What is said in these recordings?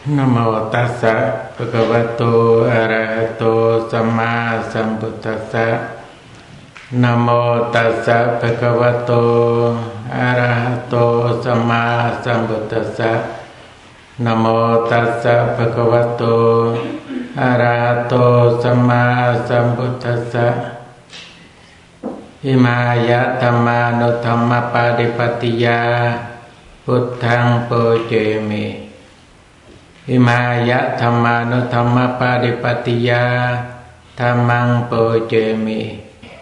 Namo tassa bhagavato arahato samma sambuddhassa. Namo tassa bhagavato arahato samma sambuddhassa. Namo tassa bhagavato arahato samma sambuddhassa. Imaya dhamma no dhamma padipatiya buddhang pujemi. Imaya dhamma no dhamma padipatiya dhammang pujemi.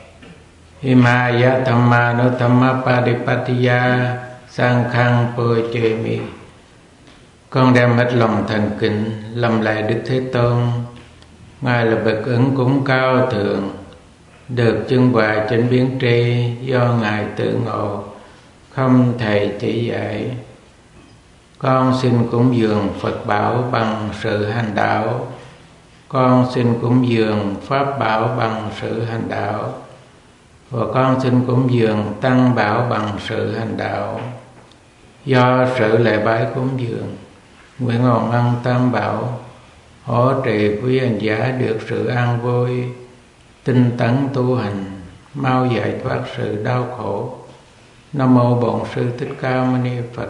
Imaya dhamma no dhamma padipatiya sanghang pujemi. Con đem hết lòng thành kính lầm lại Đức Thế Tôn. Ngài là bậc ứng cúng cao thượng, được chân hòa chánh biến tri do Ngài tự ngộ, không thầy chỉ dạy. Con xin cúng dường Phật bảo bằng sự hành đạo. Con xin cúng dường Pháp bảo bằng sự hành đạo. Và con xin cúng dường Tăng bảo bằng sự hành đạo. Do sự lễ bái cúng dường, nguyện hồng ân Tam bảo hỗ trì quý hành giả được sự an vui, tinh tấn tu hành, mau giải thoát sự đau khổ. Nam mô Bổn Sư Thích Ca Mâu Ni Phật.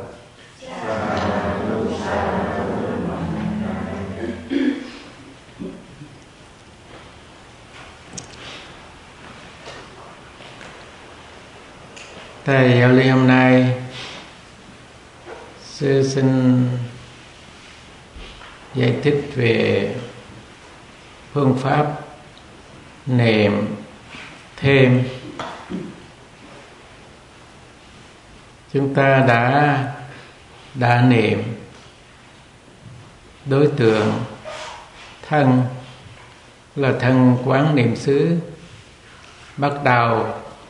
Thầy giáo lý hôm nay sư xin giải thích về phương pháp niệm thêm. Chúng ta đã niệm đối tượng thân là thân quán niệm xứ, bắt đầu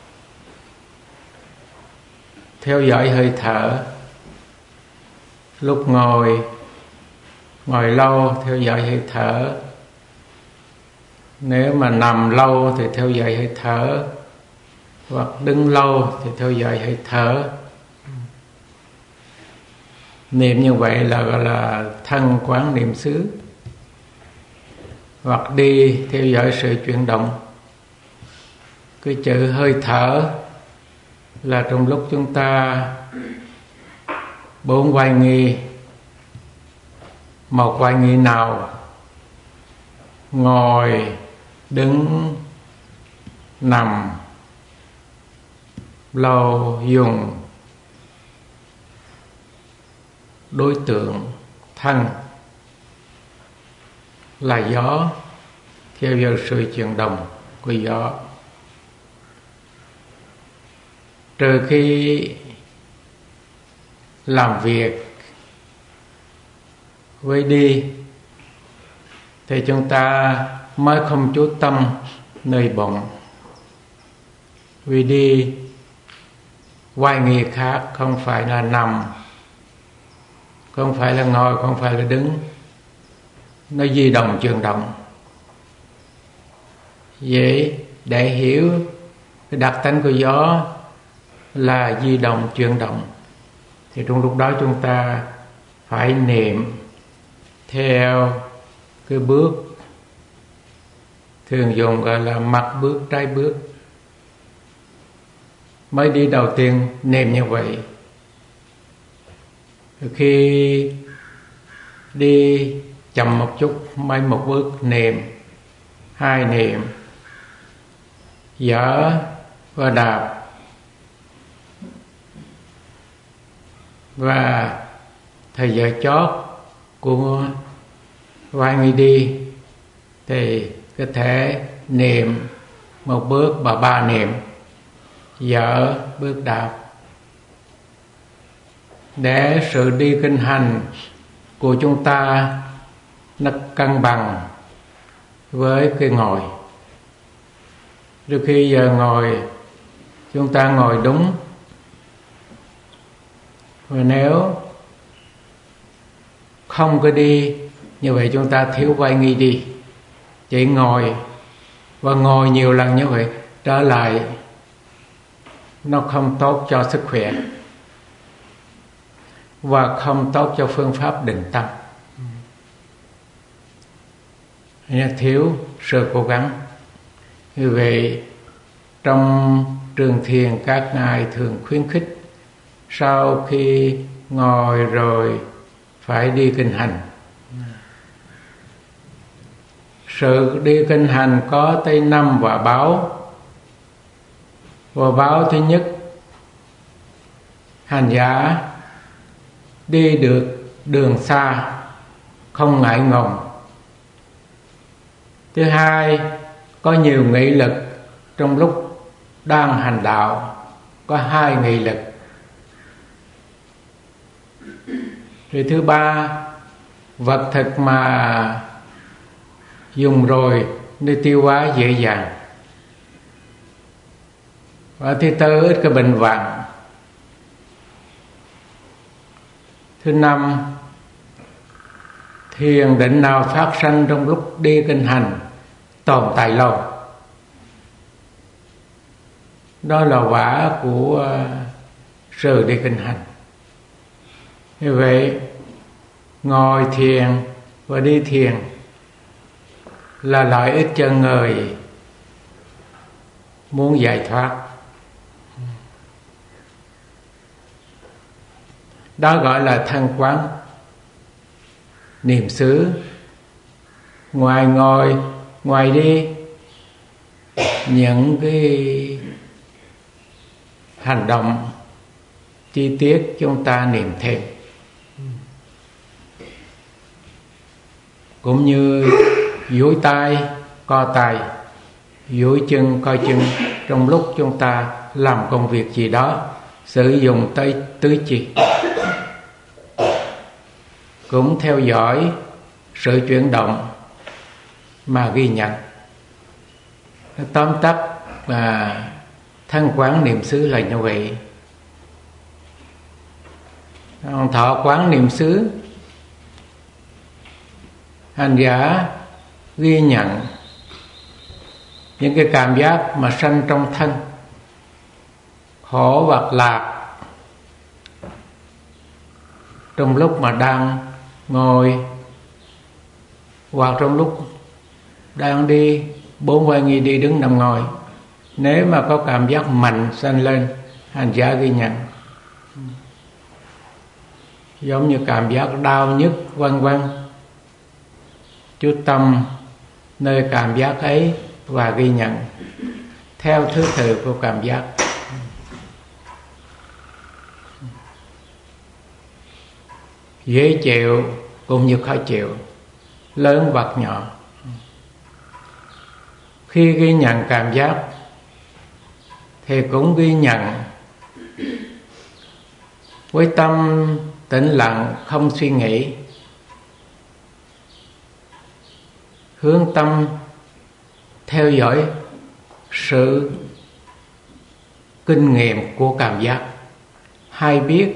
theo dõi hơi thở. Lúc ngồi lâu theo dõi hơi thở. Nếu mà nằm lâu thì theo dõi hơi thở, hoặc đứng lâu thì theo dõi hơi thở. Niệm như vậy là gọi là thân quán niệm xứ. Hoặc đi theo dõi sự chuyển động. Cái chữ hơi thở là trong lúc chúng ta bốn oai nghi, một oai nghi nào ngồi, đứng, nằm, lâu, dùng đối tượng thân là gió, theo dõi sự chuyển động của gió. Trừ khi làm việc với đi thì chúng ta mới không chú tâm nơi bụng. Vì đi oai nghi khác, không phải là nằm, không phải là ngồi, không phải là đứng, nó di động chuyển động. Vậy để hiểu cái đặc tính của gió là di động chuyển động thì trong lúc đó chúng ta phải niệm theo cái bước thường dùng gọi là mặt bước trái bước. Mới đi đầu tiên niệm như vậy. Khi đi chậm một chút mới một bước niệm, hai niệm, dở và đạp. Và thời giờ chót của oai nghi đi thì có thể niệm một bước và ba niệm, dở bước đạp, để sự đi kinh hành của chúng ta nó cân bằng với cái ngồi. Trước khi giờ ngồi, chúng ta ngồi đúng. Và nếu không có đi, như vậy chúng ta thiếu oai nghi đi. Chỉ ngồi và ngồi nhiều lần như vậy trở lại, nó không tốt cho sức khỏe và không tốt cho phương pháp định tâm. thiếu sự cố gắng. Như vậy trong trường thiền các ngài thường khuyến khích sau khi ngồi rồi phải đi kinh hành. Sự đi kinh hành có tới 5 quả báo. Quả báo thứ nhất, hành giả đi được đường xa không ngại ngùng. Thứ hai, có nhiều nghị lực trong lúc đang hành đạo, có 2 nghị lực. Rồi thứ ba, vật thực mà dùng rồi nơi tiêu hóa dễ dàng. Và thứ tư, ít cái bệnh vặt. Thứ năm, thiền định nào phát sanh trong lúc đi kinh hành tồn tại lâu. Đó là quả của sự đi kinh hành. Như vậy ngồi thiền và đi thiền là lợi ích cho người muốn giải thoát. Đó gọi là thân quán niệm xứ. Ngoài ngồi, ngoài đi, những cái hành động chi tiết chúng ta niệm thêm. Cũng như duỗi tay, co tay, duỗi chân, co chân. Trong lúc chúng ta làm công việc gì đó, sử dụng tới tứ chi, cũng theo dõi sự chuyển động mà ghi nhận. Tóm tắt và thân quán niệm xứ là như vậy. Thọ quán niệm xứ, hành giả ghi nhận những cái cảm giác mà sanh trong thân, khổ hoặc lạc, trong lúc mà đang ngồi hoặc trong lúc đang đi, 4 vai nghi đi đứng nằm ngồi. Nếu mà có cảm giác mạnh sanh lên, hành giả ghi nhận. Giống như cảm giác đau nhức vân vân, chú tâm nơi cảm giác ấy và ghi nhận theo thứ tự của cảm giác. Dễ chịu cũng như khó chịu, lớn hoặc nhỏ. Khi ghi nhận cảm giác thì cũng ghi nhận với tâm tĩnh lặng, không suy nghĩ, hướng tâm theo dõi sự kinh nghiệm của cảm giác, hay biết.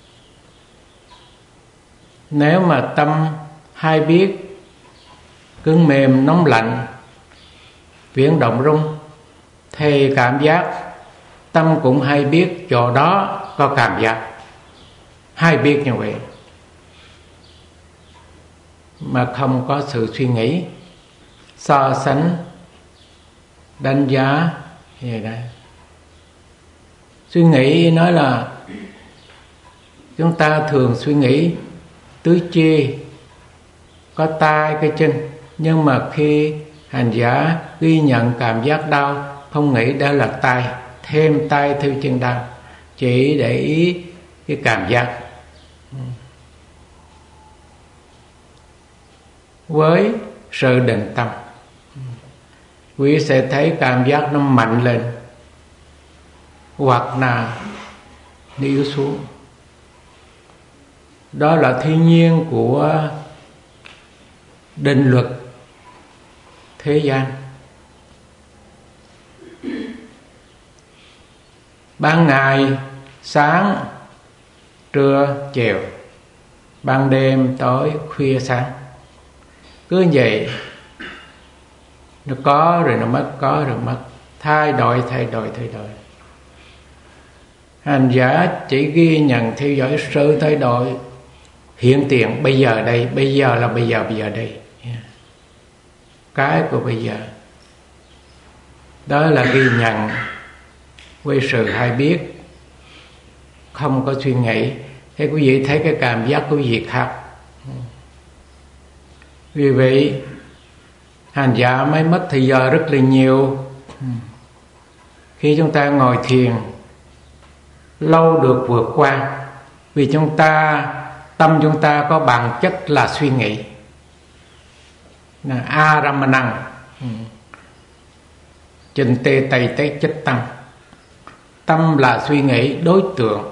Nếu mà tâm hay biết cứng mềm nóng lạnh, biến động rung, thì cảm giác tâm cũng hay biết chỗ đó có cảm giác, hay biết như vậy mà không có sự suy nghĩ, so sánh, đánh giá gì đó. Suy nghĩ nói là chúng ta thường suy nghĩ tứ chi, có tay, cái chân. Nhưng mà khi hành giả ghi nhận cảm giác đau, không nghĩ đó là tay, thêm tay theo chân đau, chỉ để ý cái cảm giác. Với sự định tâm, quý sẽ thấy cảm giác nó mạnh lên hoặc là nó yếu xuống. Đó là thiên nhiên của định luật thế gian. Ban ngày sáng, trưa, chiều, ban đêm, tối, khuya, sáng. Cứ vậy, nó có rồi nó mất, có rồi mất, thay đổi. Hành giả chỉ ghi nhận theo dõi sự thay đổi hiện tiền bây giờ đây, bây giờ là bây giờ đây. cái của bây giờ. Đó là ghi nhận với sự hay biết, không có suy nghĩ. Thế quý vị thấy cái cảm giác của quý vị khác. Vì vậy hành giả mới mất thời giờ rất là nhiều. Khi chúng ta ngồi thiền lâu được vượt qua, vì tâm chúng ta có bản chất là suy nghĩ, là aramanang, trình tê tây tế chất tâm. Tâm là suy nghĩ đối tượng.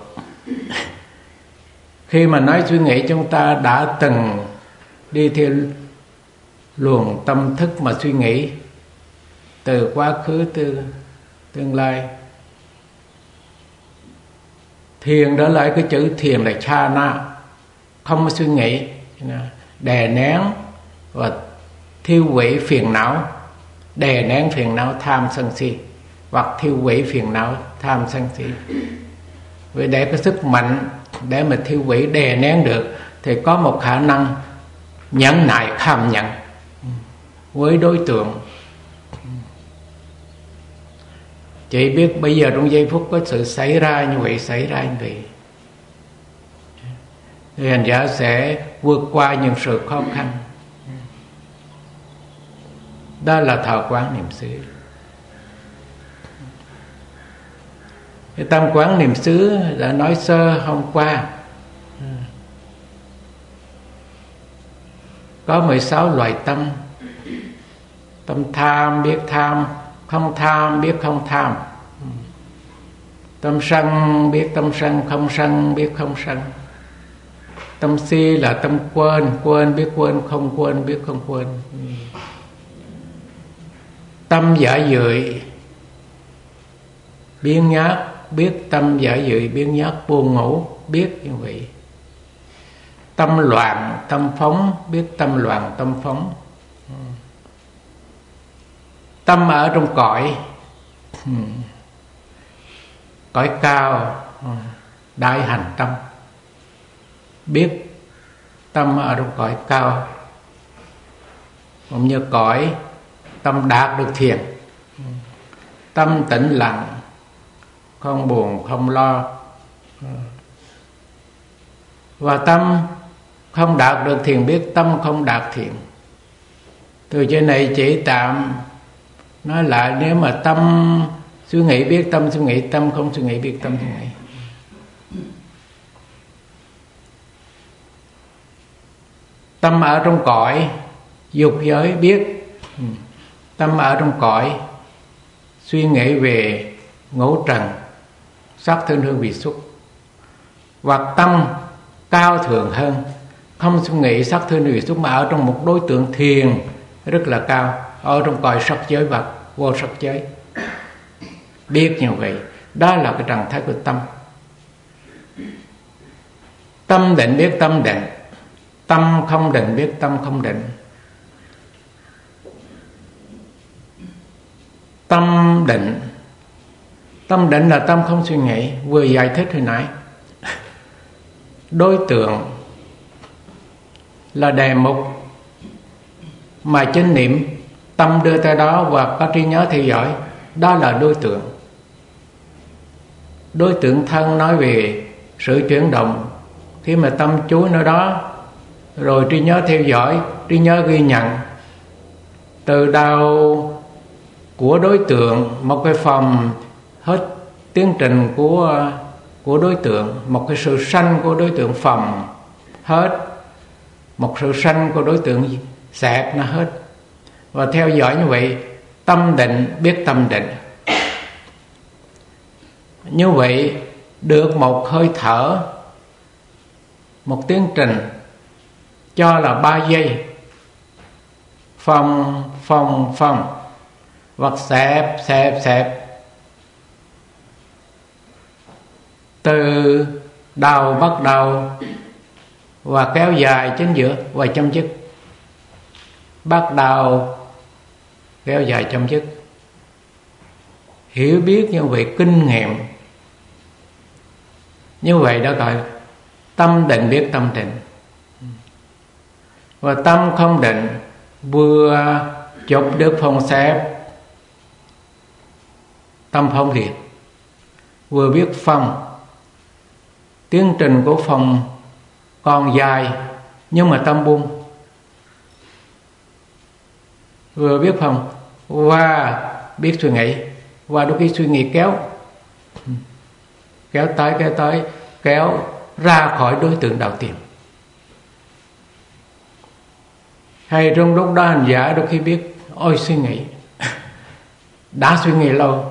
Khi mà nói suy nghĩ, chúng ta đã từng đi theo luồng tâm thức mà suy nghĩ từ quá khứ, từ tương lai. Thiền đó là cái chữ thiền là chana, không có suy nghĩ, đè nén và thiêu hủy phiền não, đè nén phiền não tham sân si, hoặc thiêu hủy phiền não tham sân si. Vì để có sức mạnh để mà thiêu hủy đè nén được thì có một khả năng nhẫn nại kham nhận với đối tượng. Chỉ biết bây giờ trong giây phút có sự xảy ra như vậy, xảy ra như vậy, thì hành giả sẽ vượt qua những sự khó khăn. Đó là thọ quán niệm xứ. Cái tam quán niệm xứ đã nói sơ hôm qua, có 16 loại tâm. Tâm tham biết tham, không tham biết không tham. Tâm sân biết tâm sân, không sân biết không sân. Tâm si là tâm quên, quên biết quên, không quên biết không quên. Tâm giả dưỡi biến nhát biết tâm giả dưỡi biến nhát, buồn ngủ biết như vậy. Tâm loạn tâm phóng biết tâm loạn tâm phóng. Tâm ở trong cõi cao, đại hành tâm biết tâm ở trong cõi cao, cũng như cõi tâm đạt được thiền, tâm tĩnh lặng, không buồn không lo. Và tâm không đạt được thiền biết tâm không đạt thiền. Từ trên này chỉ tạm nói lại, nếu mà tâm suy nghĩ biết tâm suy nghĩ, tâm không suy nghĩ biết tâm suy nghĩ. Tâm ở trong cõi dục giới biết, tâm ở trong cõi suy nghĩ về ngũ trần, sắc thân hương vị xúc, hoặc tâm cao thượng hơn, không suy nghĩ sắc thân hương vị xúc mà ở trong một đối tượng thiền rất là cao, ở trong cõi sắc giới và vô sắc giới. Biết như vậy, đó là cái trạng thái của tâm. Tâm định biết tâm định, tâm không định biết tâm không định. Tâm định là tâm không suy nghĩ, vừa giải thích hồi nãy. Đối tượng là đề mục mà chánh niệm tâm đưa tới đó và có trí nhớ theo dõi, đó là đối tượng. Đối tượng thân nói về sự chuyển động, khi mà tâm chú nơi đó rồi trí nhớ theo dõi, trí nhớ ghi nhận từ đầu của đối tượng, một cái phòng hết tiến trình của đối tượng, một cái sự sanh của đối tượng phòng hết, một sự sanh của đối tượng xẹp nó hết. Và theo dõi như vậy, tâm định biết tâm định. Như vậy được một hơi thở, một tiến trình cho là 3 giây, phong phong phong, hoặc xẹp xẹp xẹp, từ đầu bắt đầu và kéo dài chính giữa và chấm dứt. Bắt đầu kéo dài chấm dứt. Hiểu biết như vậy, kinh nghiệm như vậy đó gọi tâm định biết tâm định. Và tâm không định vừa chụp được phòng xẹp, tâm không liền. Vừa biết phòng, tiến trình của phòng còn dài nhưng mà tâm buông. Vừa biết phòng và biết suy nghĩ, và đôi khi suy nghĩ kéo tới, kéo ra khỏi đối tượng đầu tiên. Hay trong lúc đó hành giả đôi khi biết ôi suy nghĩ đã suy nghĩ lâu,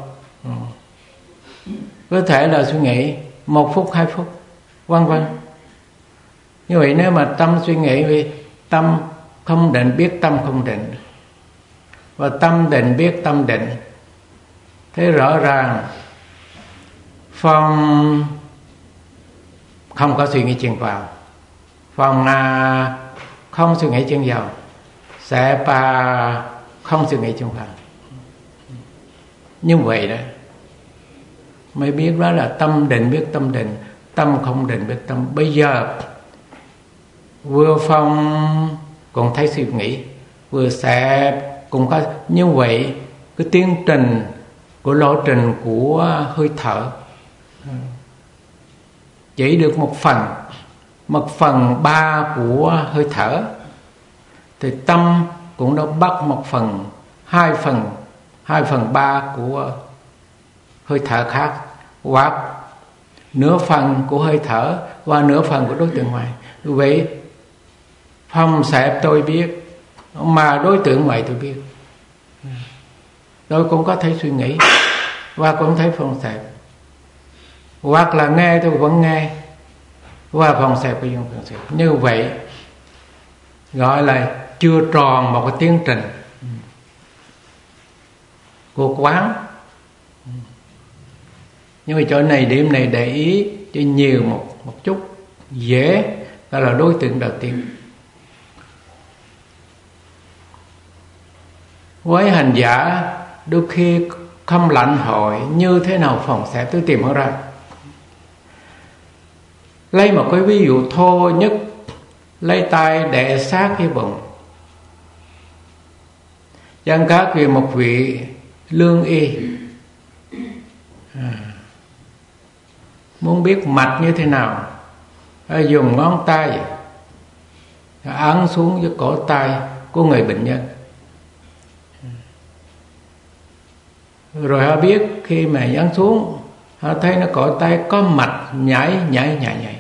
có thể là suy nghĩ 1 phút 2 phút vân vân. Như vậy nếu mà tâm suy nghĩ, vì tâm không định biết tâm không định, và tâm định biết tâm định, thế rõ ràng phòng không có suy nghĩ chen vào, phòng không suy nghĩ chen vào, sẽ không suy nghĩ chen vào. Như vậy đó mới biết đó là tâm định biết tâm định, tâm không định biết tâm. Bây giờ vừa phòng còn thấy suy nghĩ, vừa xẹp cũng có. Như vậy cái tiến trình của lộ trình của hơi thở chỉ được một phần 3 của hơi thở, thì tâm cũng đã bắt 2 phần 3 của hơi thở khác, hoặc nửa phần của hơi thở và nửa phần của đối tượng ngoài. Vậy phòng xẹp tôi biết, mà đối tượng ngoài tôi biết. Tôi cũng có thể suy nghĩ và cũng thấy phòng xẹp, hoặc là nghe tôi vẫn nghe và phòng xẹp của phòng xẹp. Như vậy gọi là chưa tròn một cái tiến trình của quán. Nhưng mà chỗ này điểm này để ý cho nhiều một chút dễ, đó là đối tượng đầu tiên. Với hành giả đôi khi không lãnh hội như thế nào phòng xẹp, tôi tìm ra. Lấy một cái ví dụ thô nhất, lấy tay đè sát cái bụng. Chẳng khác vì một vị lương y muốn biết mạch như thế nào, dùng ngón tay ấn xuống với cổ tay của người bệnh nhân, rồi họ biết khi mà ấn xuống, họ thấy nó cổ tay có mạch nhảy.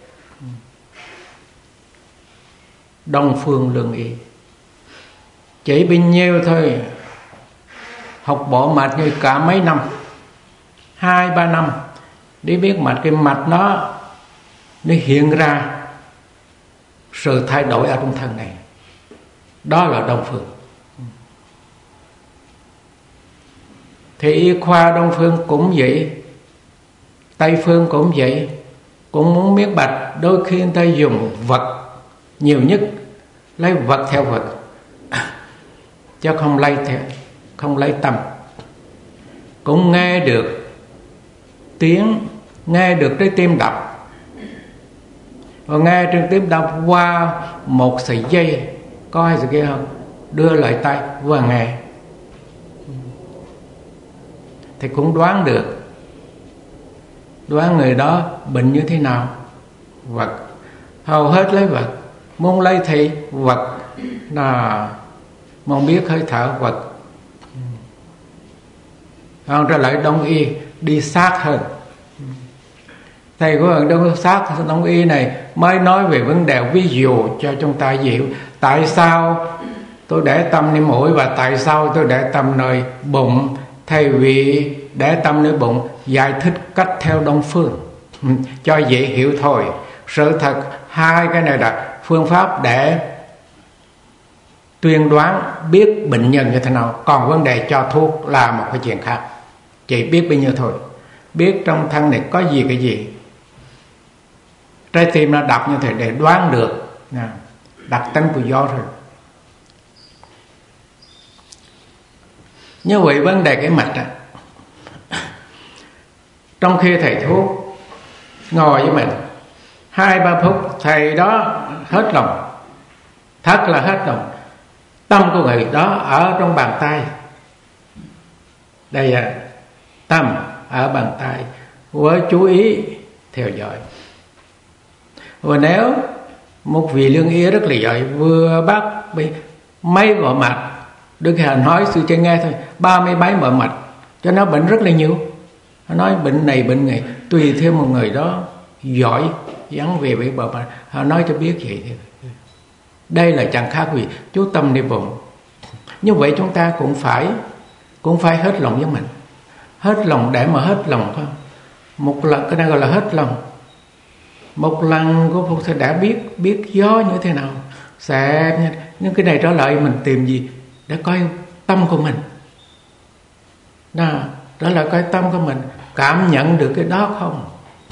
Đông phương lương y chỉ bao nhiêu thôi, học bộ mạch như cả mấy năm, 2-3 năm để biết mạch. Cái mạch nó hiện ra sự thay đổi ở trong thân này, đó là đông phương. Thì y khoa đông phương cũng vậy, tây phương cũng vậy, cũng muốn biết bạch. Đôi khi người ta dùng vật nhiều nhất, lấy vật theo vật, chứ không lấy tâm. Cũng nghe được tiếng, nghe được trái tim đập, và nghe trái tim đập qua một sợi dây, có hay sự kia không, đưa lại tay và nghe, thì cũng đoán được, đoán người đó bệnh như thế nào. Vật hầu hết lấy vật, muốn lấy thì vật, là muốn biết hơi thở vật. Còn trở lại đông y đi sát hơn. Thầy của đông y này mới nói về vấn đề ví dụ cho chúng ta hiểu. Tại sao tôi để tâm nơi mũi và tại sao tôi để tâm nơi bụng, thay vì để tâm nơi bụng, giải thích cách theo đông phương cho dễ hiểu thôi. Sự thật hai cái này là phương pháp để tuyên đoán biết bệnh nhân như thế nào, còn vấn đề cho thuốc là một cái chuyện khác. Chỉ biết bao nhiêu thôi, biết trong thân này có gì cái gì, trái tim nó đập như thế để đoán được đặc tính của gió rồi. Như vậy vấn đề cái mạch đó, trong khi thầy thuốc ngồi với mình 2-3 phút, thầy đó hết lòng, thật là hết lòng, Tâm của người đó ở trong bàn tay. Đây là tâm ở bàn tay, với chú ý theo dõi. Và nếu một vị lương y rất là giỏi, vừa bắt mấy mọi mạch, Đức Hà nói sư cho nghe thôi, 30 mấy mọi mạch, cho nó bệnh rất là nhiều. Nó nói bệnh này bệnh này, tùy theo một người đó giỏi dẫn về với bờ mạch, họ nói cho biết vậy. Đây là chẳng khác gì chú tâm niệm bụng. Như vậy chúng ta cũng phải hết lòng với mình, hết lòng để mà hết lòng thôi. Một lần cái này gọi là hết lòng. Một lần của Phật thầy đã biết gió như thế nào, sẽ những cái này trở lại mình tìm gì để coi tâm của mình. Đó là coi tâm của mình cảm nhận được cái đó không,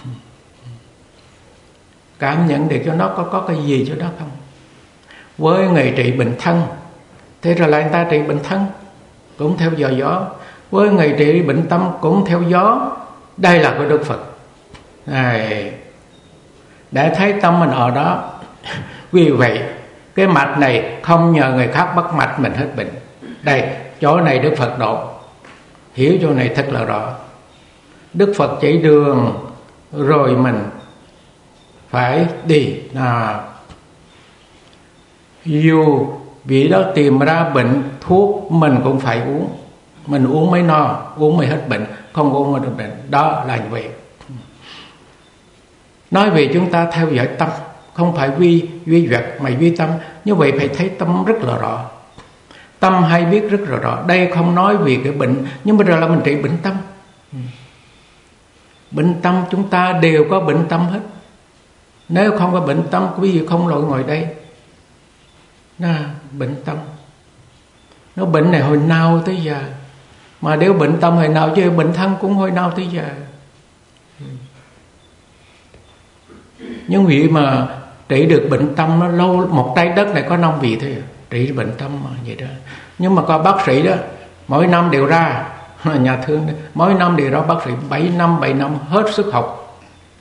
cảm nhận được cho nó có cái gì cho đó không. Với người trị bệnh thân, thế rồi lại người ta trị bệnh thân cũng theo giờ gió. Với người trị bệnh tâm cũng theo gió. Đây là của Đức Phật này, để thấy tâm mình ở đó. Vì vậy cái mạch này không nhờ người khác bắt mạch mình hết bệnh. Đây chỗ này Đức Phật độ, hiểu chỗ này thật là rõ. Đức Phật chỉ đường rồi mình phải đi. Dù vị đó tìm ra bệnh, thuốc mình cũng phải uống. Mình uống mới no, uống mới hết bệnh, không uống mới được bệnh. Đó là như vậy. Nói về chúng ta theo dõi tâm, không phải duy vật mà duy tâm. Như vậy phải thấy tâm rất là rõ, tâm hay biết rất là rõ. Đây không nói về cái bệnh, nhưng bây giờ là mình trị bệnh tâm. Bệnh tâm chúng ta đều có bệnh tâm hết. Nếu không có bệnh tâm, quý vị không ngồi đây. Bệnh tâm, nó bệnh này hồi nào tới giờ. Mà nếu bệnh tâm hồi nào chứ bệnh thân cũng hồi nào tới giờ. Nhưng vị mà trị được bệnh tâm nó lâu, một trái đất này có 5 vị thôi, trị bệnh tâm mà vậy đó. Nhưng mà có bác sĩ đó, mỗi năm đều ra, nhà thương đó, mỗi năm đều ra bác sĩ 7 năm hết sức học.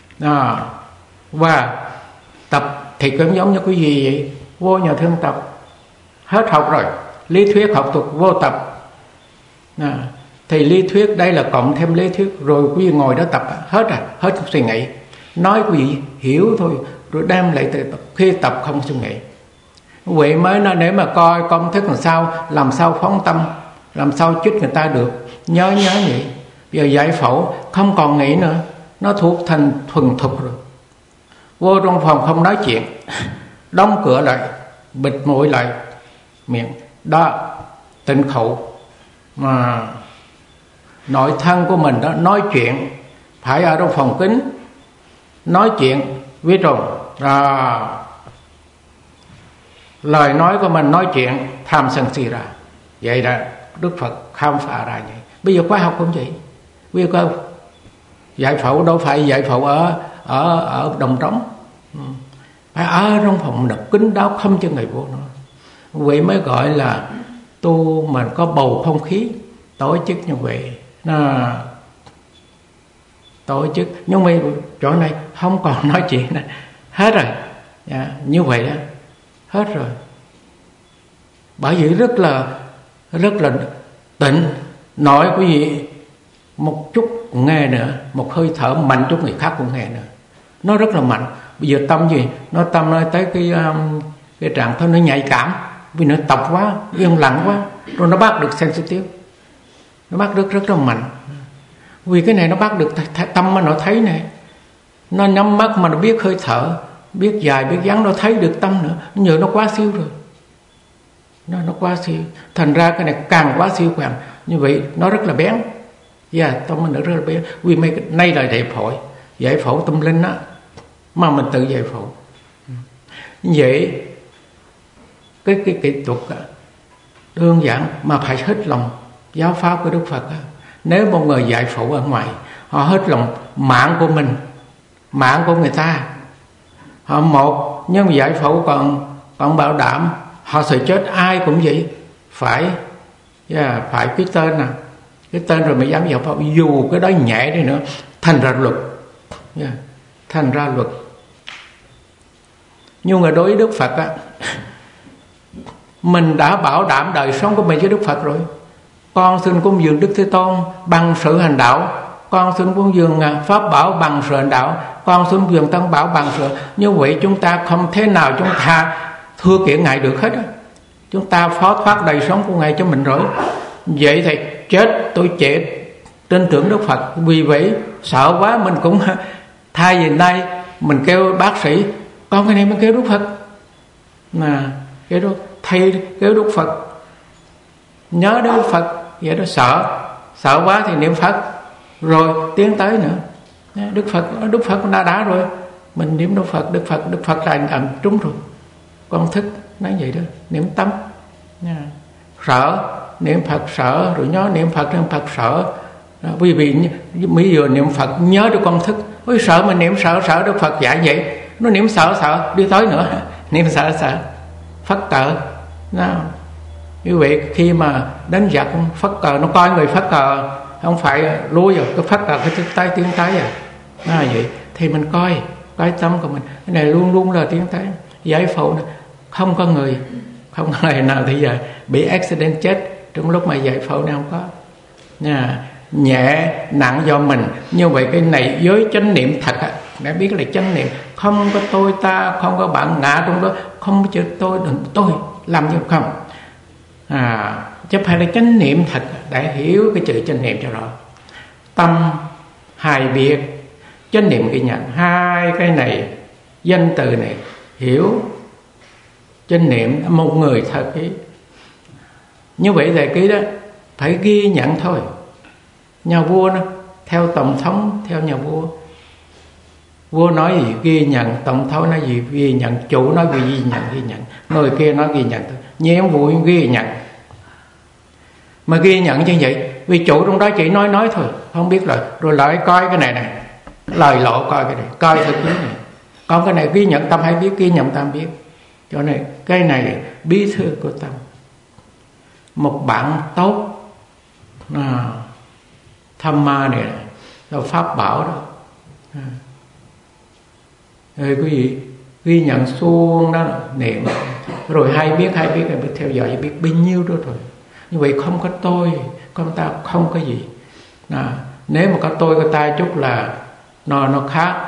Và tập thì cũng giống như cái gì vậy, vô nhà thương tập, hết học rồi, lý thuyết học thuật vô tập. Thì lý thuyết đây là cộng thêm lý thuyết, rồi quý vị ngồi đó tập hết rồi, hết suy nghĩ. Nói quý vị hiểu thôi, rồi đem lại tự tập. Khi tập không suy nghĩ, vậy mới nói để mà coi công thức làm sao phóng tâm, làm sao chích người ta được. Nhớ vậy. Bây giờ giải phẫu không còn nghĩ nữa, nó thuộc thành thuần thục rồi. Vô trong phòng không nói chuyện, đóng cửa lại, bịt mũi lại miệng, đó tịnh khẩu. Mà nội thân của mình đó nói chuyện phải ở trong phòng kính, nói chuyện với trùng. Lời nói của mình nói chuyện tham sân si ra. Vậy là Đức Phật khám phá ra vậy. Bây giờ khoa học cũng vậy. Bây giờ giải phẫu đâu phải giải phẫu ở đồng trống, phải ở trong phòng đập kín đáo không cho người vô nữa. Vậy mới gọi là tu mình có bầu không khí, tổ chức như vậy. Tổ chức, nhưng mà chỗ này không còn nói chuyện này, hết rồi. Như vậy đó, hết rồi. Bởi vì rất là tịnh. Nói quý vị một chút nghe nữa, một hơi thở mạnh chút người khác cũng nghe nữa, nó rất là mạnh. Bây giờ tâm gì, nó tâm nói tới cái trạng thôi, nó nhạy cảm, vì nó tập quá, yên lặng quá, rồi nó bắt được sensitive, nó bắt được rất là mạnh. Vì cái này nó bắt được tâm mà nó thấy này, nó nhắm mắt mà nó biết hơi thở, biết dài biết ngắn, nó thấy được tâm nữa. Nhờ nó quá siêu rồi, nó quá siêu. Thành ra cái này càng quá siêu càng như vậy, nó rất là bén. Tâm mình rất là bén. Vì mấy cái này là giải phẫu tâm linh á, mà mình tự giải phẫu. Như vậy cái kỹ thuật đơn giản mà phải hết lòng giáo pháp của Đức Phật á. Nếu một người giải phẫu ở ngoài, họ hết lòng mạng của mình, mạng của người ta, họ một, nhưng mà giải phẫu còn bảo đảm họ sẽ chết, ai cũng vậy, phải cái tên nè, cái tên rồi mới dám giải phẫu, dù cái đó nhẹ đi nữa, thành ra luật, thành ra luật. Nhưng mà đối với Đức Phật á, Mình đã bảo đảm đời sống của mình với Đức Phật rồi. Con xin cúng dường Đức Thế Tôn bằng sự hành đạo, con xin cúng dường Pháp Bảo bằng sự hành đạo, con xin cúng dường Tăng Bảo bằng sự. Như vậy chúng ta không thế nào chúng ta thua kiện Ngài được hết á. Chúng ta phó thoát đời sống của Ngài cho mình rồi. Vậy thì chết tôi chết tin tưởng Đức Phật. Vì vậy sợ quá mình cũng thay vì nay mình kêu bác sĩ, con cái này mình kêu Đức Phật kêu đó, thầy kêu Đức Phật, nhớ đến Đức Phật. Vậy đó, sợ quá thì niệm Phật rồi tiến tới nữa. Đức Phật đã rồi, mình niệm Đức Phật là làm trúng rồi. Con thích nói vậy đó, niệm tâm. Sợ niệm Phật sợ rồi nhớ niệm Phật sợ. Vì bây giờ niệm Phật nhớ được con thức. Ôi sợ mà niệm sợ Đức Phật dạy vậy. Nó niệm sợ đi tới nữa, niệm sợ phất cờ. Như vậy khi mà đánh giặc phất cờ, nó coi người phất cờ không phải lui rồi, cái phất cờ cái tiến tới vậy thì mình coi tâm của mình. Cái này luôn luôn là tiến tới. Giải phẫu không có người nào thì giờ bị accident chết trong lúc mà giải phẫu này không có. Nhẹ nặng do mình. Như vậy cái này với chánh niệm thật đã biết là chánh niệm, không có tôi ta, không có bạn ngã trong đó, không có chữ tôi đừng tôi làm như không. Chứ phải là chánh niệm thật để hiểu cái chữ chánh niệm cho rõ. Tâm hai biệt, chánh niệm ghi nhận hai cái này, danh từ này hiểu chánh niệm một người thật ý. Như vậy thì cái đó phải ghi nhận thôi. Nhà vua nó theo tổng thống, theo nhà vua nói gì ghi nhận, tổng thống nói gì ghi nhận, chủ nói ghi nhận, người kia nói ghi nhận thôi. Nhiệm vụ ghi nhận. Mà ghi nhận như vậy vì chủ trong đó chỉ nói thôi, không biết rồi lại coi cái này lời lộ coi cái này, coi thực tế này. Còn cái này ghi nhận tâm hay biết, ghi nhận tâm biết. Cho nên cái này bí thư của tâm. Một bạn tốt tham ma này là Pháp Bảo đó. Rồi quý vị ghi nhận xuống đó niệm rồi hay biết biết theo dõi biết bao nhiêu đó rồi. Như vậy không có tôi, con ta không có gì. Nếu mà có tôi có ta chút là nó khác.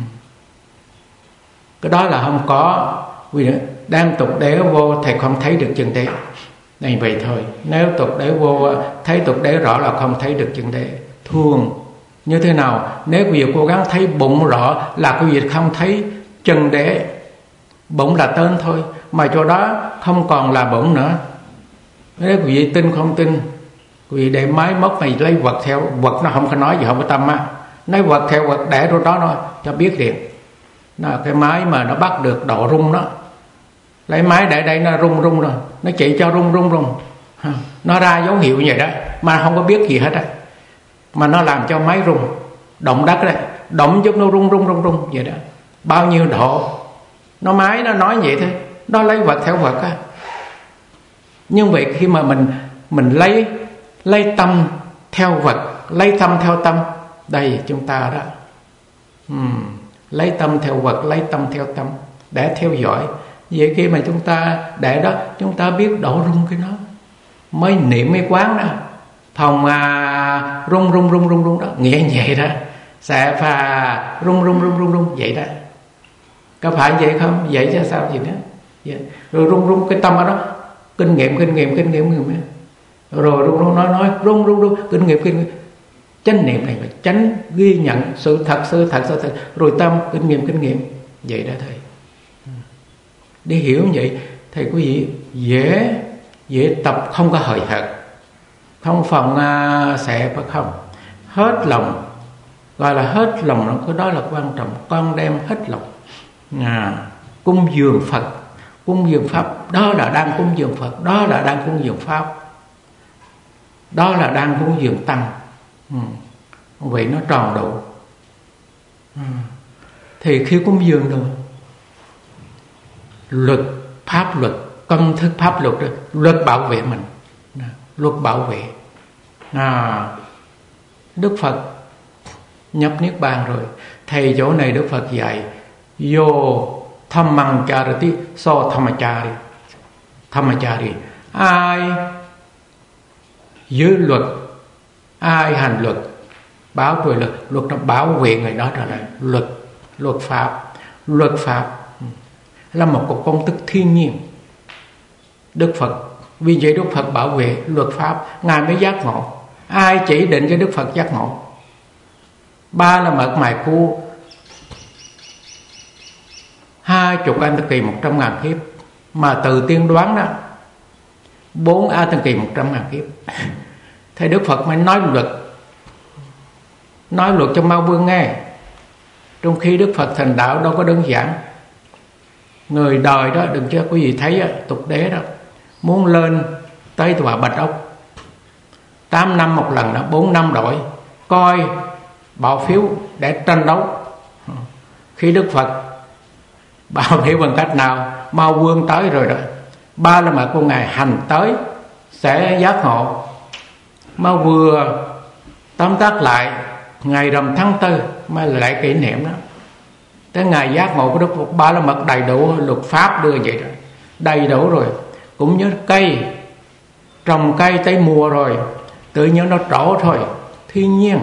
Cái đó là không có. Vì đem tục đế vô thầy không thấy được chân đế. Này vậy thôi. Nếu tục đế vô thấy tục đế rõ là không thấy được chân đế. Thường như thế nào? Nếu quý vị cố gắng thấy bụng rõ là quý vị không thấy chân đế. Bụng là tên thôi, mà chỗ đó không còn là bụng nữa. Nếu quý vị tin không tin, quý vị để máy móc này lấy vật theo vật, nó không có nói gì, không có tâm á. Nói vật theo vật để rồi đó nó cho biết liền. Cái máy mà nó bắt được độ rung đó, lấy máy để đây nó rung rồi, nó chỉ cho rung. Nó ra dấu hiệu vậy đó, mà không có biết gì hết á. Mà nó làm cho máy rung, động đất đấy, động chút nó rung vậy đó. Bao nhiêu độ, nó máy nó nói vậy thôi, nó lấy vật theo vật á. Nhưng vậy khi mà mình lấy tâm theo vật, lấy tâm theo tâm, đây chúng ta đó, lấy tâm theo vật, lấy tâm theo tâm để theo dõi. Vậy khi mà chúng ta để đó, chúng ta biết độ rung cái nó, mới niệm mới quán đó. Phòng rung đó, nghĩa vậy đó. Sẽ phà rung vậy đó. Có phải vậy không? Vậy chứ sao gì nữa. Vậy. Rồi rung cái tâm ở đó, kinh nghiệm. Rồi rung nói rung kinh nghiệm. Chánh niệm này là chánh ghi nhận sự thật, rồi tâm kinh nghiệm vậy đó thầy. Để hiểu như vậy thầy quý vị dễ tập, không có hời hợt, không phòng xẹ phải không, hết lòng, gọi là hết lòng, cái đó là quan trọng. Con đem hết lòng cúng dường Phật, cúng dường Pháp, đó là đang cúng dường Phật, đó là đang cúng dường Pháp, đó là đang cúng dường Tăng. Vậy nó tròn đủ. Thì khi cúng dường rồi, luật, pháp luật, công thức pháp luật đó, luật bảo vệ mình, luật bảo vệ. Đức Phật nhập Niết Bàn rồi, thầy chỗ này Đức Phật dạy vô Dhammang Charati so Dhammachari, Dhammachari. Ai giữ luật, ai hành luật, bảo vệ luật, luật nó bảo vệ người đó trở lại. Luật pháp là một cuộc công thức thiên nhiên. Đức Phật, vì vậy Đức Phật bảo vệ luật pháp, Ngài mới giác ngộ. Ai chỉ định cho Đức Phật giác ngộ? Ba la mật mài cua 20 A Tăng Kỳ 100.000 kiếp, mà từ tiên đoán đó 4 A Tăng Kỳ 100.000 kiếp. Thế Đức Phật mới nói luật cho Ma Vương nghe. Trong khi Đức Phật thành đạo đâu có đơn giản. Người đời đó, đừng cho quý vị thấy tục đế đó, muốn lên tới tòa Bạch Ốc 8 năm một lần đó, 4 năm đổi, coi bỏ phiếu để tranh đấu. Khi Đức Phật bảo phiếu bằng cách nào, Ma Vương tới rồi đó, ba la mật của Ngài hành tới sẽ giác ngộ. Ma vừa tóm tắt lại ngày rằm tháng 4 mới lại kỷ niệm đó. Tới ngày giác ngộ của Đức Phật, ba la mật đầy đủ luật pháp đưa vậy đó, đầy đủ rồi. Cũng như cây, trồng cây tới mùa rồi, tự nhiên nó trổ thôi, thiên nhiên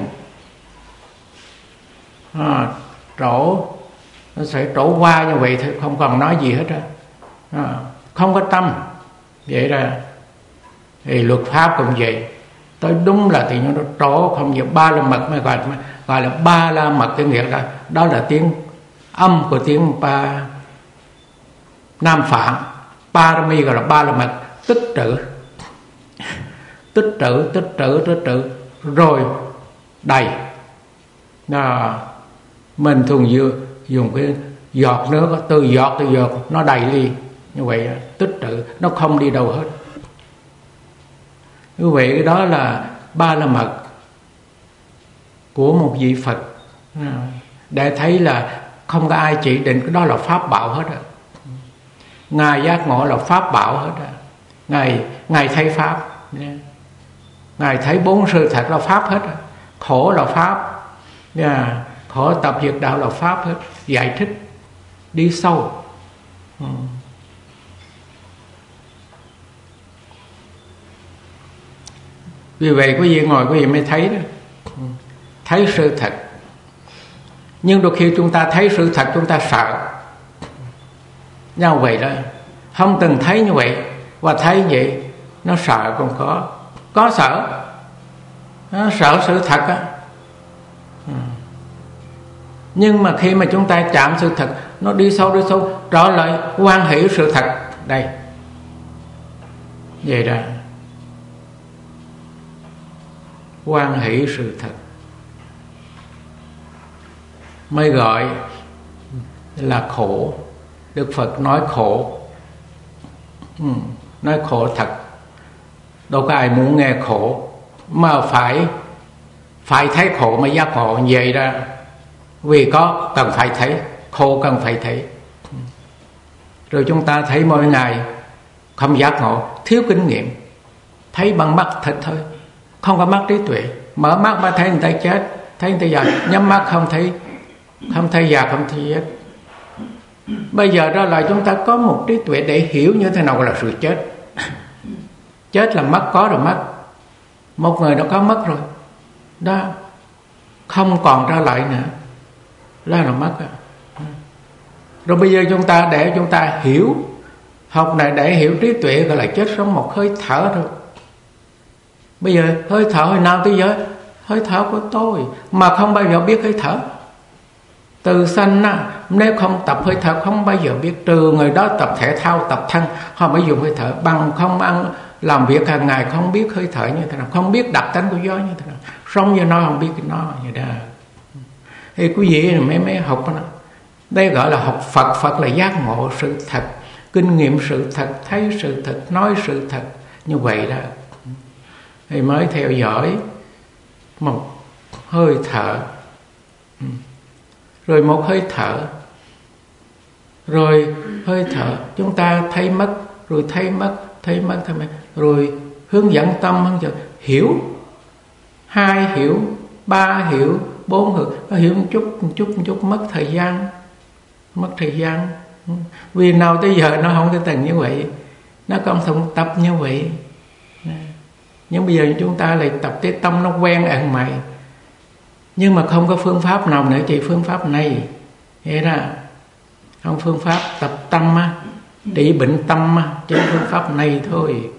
trổ, nó sẽ trổ qua như vậy thôi, không còn nói gì hết á, không có tâm vậy ra. Thì luật pháp cũng vậy, tới đúng là tự nhiên nó trổ, không gì. Ba la mật mới gọi là ba la mật, cái nghĩa là đó là tiếng âm của tiếng Nam Phạn. Parami gọi là ba la mật, tích trữ rồi đầy. Mình thường dùng cái giọt nước, từ giọt nó đầy ly như vậy, tích trữ, nó không đi đâu hết. Như vậy cái đó là ba la mật của một vị Phật, để thấy là không có ai chỉ định cái đó là pháp bảo hết. Ngài giác ngộ là pháp bảo hết. Ngài thấy pháp, Ngài thấy bốn sự thật là pháp hết. Khổ là pháp, khổ tập diệt đạo là pháp hết. Giải thích đi sâu. Vì vậy quý vị ngồi quý vị mới thấy đó, thấy sự thật. Nhưng đôi khi chúng ta thấy sự thật chúng ta sợ. Như vậy đó, không từng thấy như vậy và thấy vậy nó sợ, còn có sợ, nó sợ sự thật á. Nhưng mà khi mà chúng ta chạm sự thật, nó đi sâu trở lại hoan hỷ sự thật đây, vậy đó, hoan hỷ sự thật mới gọi là khổ. Đức Phật nói khổ, nói khổ thật. Đâu có ai muốn nghe khổ, mà phải thấy khổ mới giác ngộ vậy đó. Vì có cần phải thấy khổ, cần phải thấy. Rồi chúng ta thấy mỗi ngày không giác ngộ, thiếu kinh nghiệm, thấy bằng mắt thịt thôi, không có mắt trí tuệ. Mở mắt mà thấy người ta chết, thấy người ta già, nhắm mắt không thấy già, không thấy chết. Bây giờ đó là chúng ta có một trí tuệ để hiểu như thế nào là sự chết. Chết là mất, có rồi mất. Một người đã có mất rồi đó, không còn ra lại nữa, đó là mất. Rồi bây giờ để chúng ta hiểu, học này để hiểu trí tuệ gọi là chết sống một hơi thở thôi. Bây giờ hơi thở hồi nào tới giờ, hơi thở của tôi mà không bao giờ biết hơi thở. Từ sanh nếu không tập hơi thở không bao giờ biết, trừ người đó tập thể thao, tập thân, họ mới dùng hơi thở. Bằng không ăn làm việc hàng ngày không biết hơi thở như thế nào, không biết đặc tính của gió như thế nào, sống như nó không biết cái nó như đó. Thì quý vị mới học đó. Đây gọi là học Phật. Phật là giác ngộ sự thật, kinh nghiệm sự thật, thấy sự thật, nói sự thật. Như vậy đó thì mới theo dõi một hơi thở, rồi một hơi thở, rồi hơi thở chúng ta thấy mất, rồi thấy mất, rồi hướng dẫn tâm, hiểu, 2 hiểu, 3 hiểu, 4 hiểu một chút mất thời gian. Vì nào tới giờ nó không có từng như vậy. nó còn không tập như vậy. Nhưng bây giờ chúng ta lại tập cái tâm nó quen ăn mày, nhưng mà không có phương pháp nào nữa, chỉ phương pháp này. Thế là không phương pháp tập tâm á, trị bệnh tâm á, chỉ phương pháp này thôi.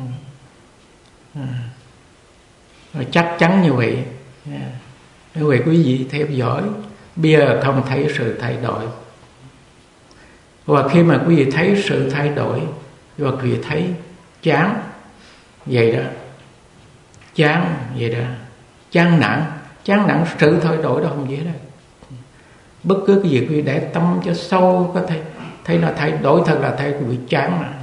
Rồi chắc chắn như vậy. Như vậy quý vị theo dõi, bây giờ không thấy sự thay đổi. Và khi mà quý vị thấy sự thay đổi, và quý vị thấy chán vậy đó, chán vậy đó, chán nản sự thay đổi đó không dễ đâu. Bất cứ cái gì quý vị để tâm cho sâu, có thể thấy nó thay đổi thật là thay quý vị chán mà.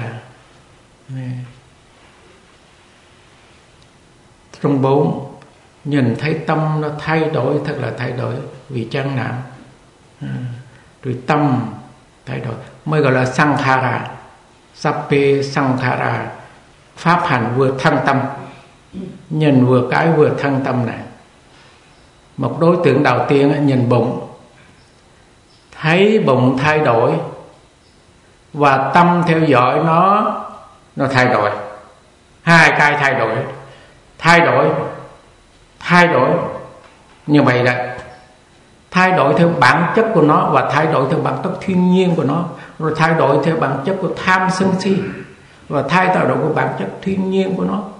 Trong 4 nhìn thấy tâm nó thay đổi thật là thay đổi vì chán nản, rồi tâm thay đổi mới gọi là sankhara. Sappe sankhara, pháp hành vừa thân tâm, nhìn vừa cái vừa thân tâm này. Một đối tượng đầu tiên nhìn bụng, thấy bụng thay đổi và tâm theo dõi nó thay đổi. Hai cái thay đổi như vậy đó, thay đổi theo bản chất của nó và thay đổi theo bản chất thiên nhiên của nó, rồi thay đổi theo bản chất của tham sân si và thay đổi của bản chất thiên nhiên của nó.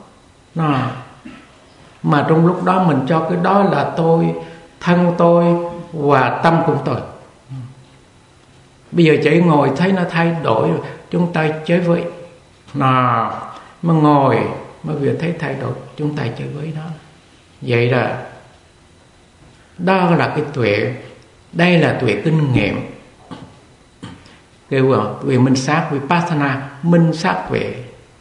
Mà trong lúc đó mình cho cái đó là tôi, thân tôi và tâm của tôi. Bây giờ chỉ ngồi thấy nó thay đổi, chúng ta chơi với mà ngồi mà vừa thấy thay đổi, chúng ta chơi với nó. Vậy là đó là cái tuệ. Đây là tuệ kinh nghiệm, kêu là tuệ minh sát, vipassana, minh sát tuệ.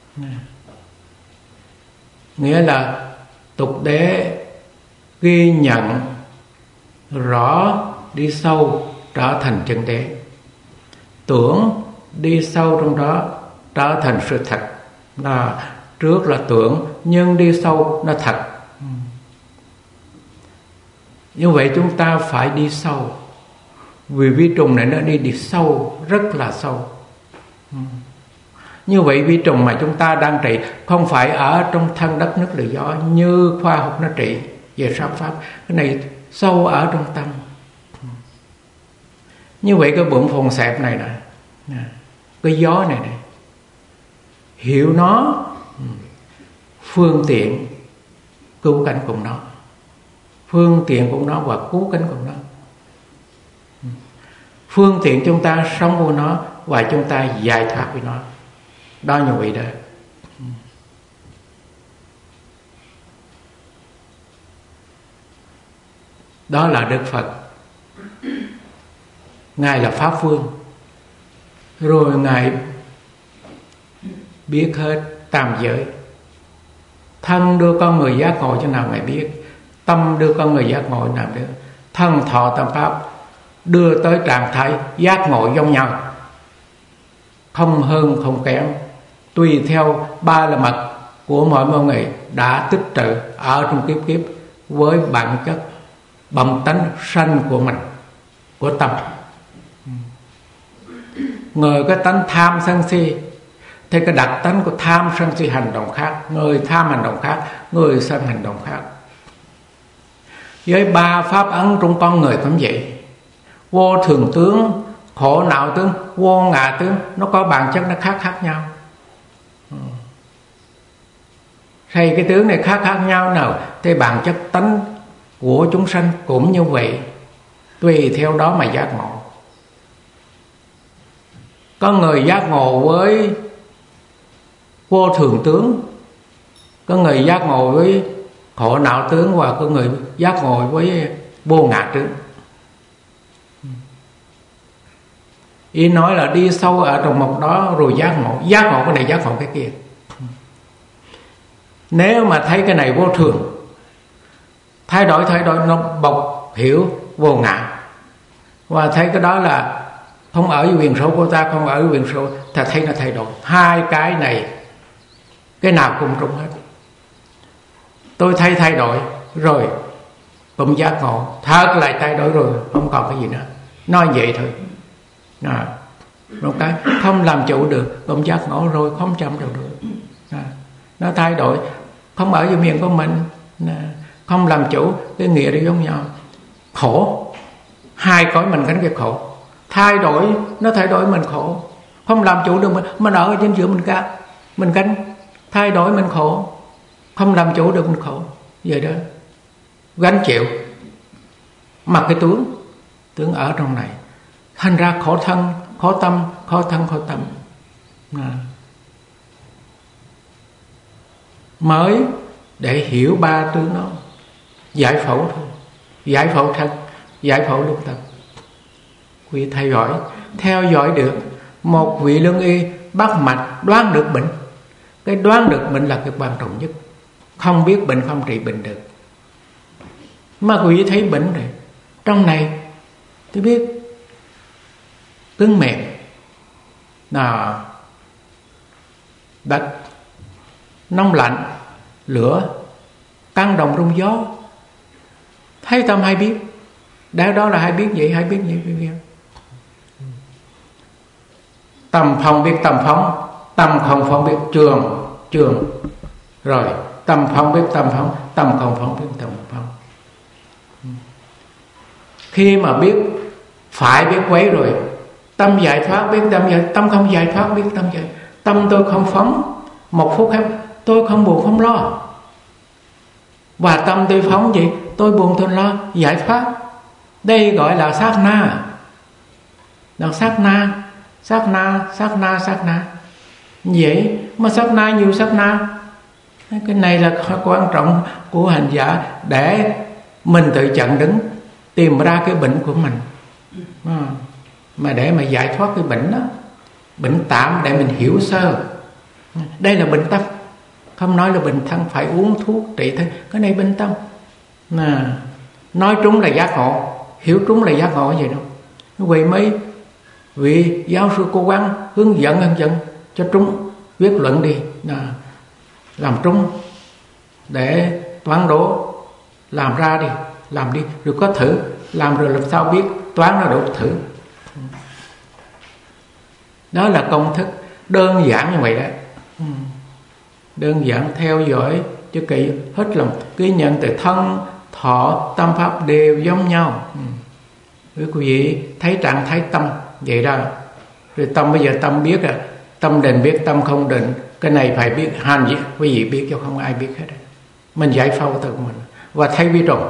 Nghĩa là tục đế ghi nhận rõ đi sâu trở thành chân đế, tưởng đi sâu trong đó trở thành sự thật. Trước là tưởng nhưng đi sâu nó thật. Như vậy chúng ta phải đi sâu, vì vi trùng này nó đi sâu, rất là sâu. Như vậy vi trùng mà chúng ta đang trị không phải ở trong thân đất nước lửa gió như khoa học nó trị về sát pháp. Cái này sâu ở trong tâm. Như vậy cái bụng phồng xẹp này nè, cái gió này nè, hiểu nó, phương tiện cứu cánh cùng nó, phương tiện của nó và cứu cánh của nó, phương tiện chúng ta sống với nó và chúng ta giải thoát với nó. Đó như vậy đó. Đó là Đức Phật. Ngài là Pháp Vương, rồi Ngài biết hết tam giới. Thân đưa con người giác ngộ cho nào Ngài biết, tâm đưa con người giác ngộ nào được. Thân thọ tâm pháp đưa tới trạng thái giác ngộ giống nhau, không hơn không kém, tùy theo ba la mật của mỗi người đã tích trữ ở trong kiếp kiếp với bản chất bẩm tánh sanh của mình, của tâm. Người có tánh tham sân si thì cái đặc tánh của tham sân si hành động khác, người tham hành động khác, người sân hành động khác. Với ba pháp ấn trong con người cũng vậy. Vô thường tướng, khổ não tướng, vô ngã tướng, nó có bản chất nó khác nhau. Thì cái tướng này khác nhau nào thì bản chất tánh của chúng sanh cũng như vậy, tùy theo đó mà giác ngộ. Có người giác ngộ với vô thường tướng, có người giác ngộ với khổ não tướng, và có người giác ngộ với vô ngã tướng. Ý nói là đi sâu ở trong một đó rồi giác ngộ cái này, giác ngộ cái kia. Nếu mà thấy cái này vô thường, thay đổi nó bộc hiểu vô ngã, và thấy cái đó là không ở quyền số của ta, không ở quyền số, ta thấy nó thay đổi. Hai cái này cái nào cũng trùng hết. Tôi thấy thay đổi rồi cũng giác ngộ, thật lại thay đổi rồi không còn cái gì nữa. Nói vậy thôi. một cái không làm chủ được, cũng giác ngộ rồi không chậm được. Nó thay đổi, không ở dưới miệng của mình, không làm chủ, cái nghĩa là giống nhau. Khổ, hai cõi mình gánh cái khổ, thay đổi, nó thay đổi mình khổ, không làm chủ được mình ở trên giữa mình gánh, thay đổi mình khổ, không làm chủ được mình khổ, vậy đó, gánh chịu, mặc cái tướng ở trong này, thành ra khổ thân, khổ tâm, khổ thân, khổ tâm. Mới để hiểu ba tướng đó, giải phẫu thôi, giải phẫu thân, giải phẫu lục tâm. Quý theo dõi được một vị lương y bắt mạch đoán được bệnh. Cái đoán được bệnh là cái quan trọng nhất. Không biết bệnh không trị bệnh được. Mà quý thấy bệnh rồi, trong này tôi biết cứng mềm, đất, nóng lạnh, lửa, căng đồng rung gió, thấy tâm hay biết. Đó là hay biết vậy, hay biết vậy. Tâm phong biết tâm phóng, tâm không phong biết trường. Rồi tâm phong biết tâm phóng, tâm không phong biết tâm phóng. Khi mà biết phải biết quấy rồi, tâm giải thoát biết tâm giải, tâm không giải thoát biết tâm giải. Tâm tôi không phóng, một phút khác tôi không buồn không lo. Và tâm tôi phóng gì? Tôi buồn tôi lo, giải thoát. Đây gọi là sát na. Là sát na. Vậy mà sát na nhiều sát na. Cái này là quan trọng của hành giả, để mình tự chặn đứng, tìm ra cái bệnh của mình, mà để mà giải thoát cái bệnh đó, bệnh tạm để mình hiểu sơ. Đây là bệnh tâm, không nói là bệnh thân phải uống thuốc trị thân. Cái này bệnh tâm. Nói trúng là giác ngộ, hiểu trúng là giác ngộ vậy đâu. Vì mấy vị giáo sư cố gắng hướng dẫn cho trúng, viết luận đi, làm trúng để toán đố, làm ra đi, làm đi, rồi có thử, làm rồi làm sao biết toán nó đủ thử. Đó là công thức đơn giản như vậy đó. Đơn giản, theo dõi cho kỹ, hết lòng ghi nhận từ thân, thọ, tâm pháp đều giống nhau. Quý vị thấy trạng thái tâm vậy đó. Rồi tâm bây giờ tâm biết à, tâm định biết, tâm không định, cái này phải biết, hành gì quý vị biết, cho không ai biết hết. Mình giải phẫu tự mình và thấy biết rồi.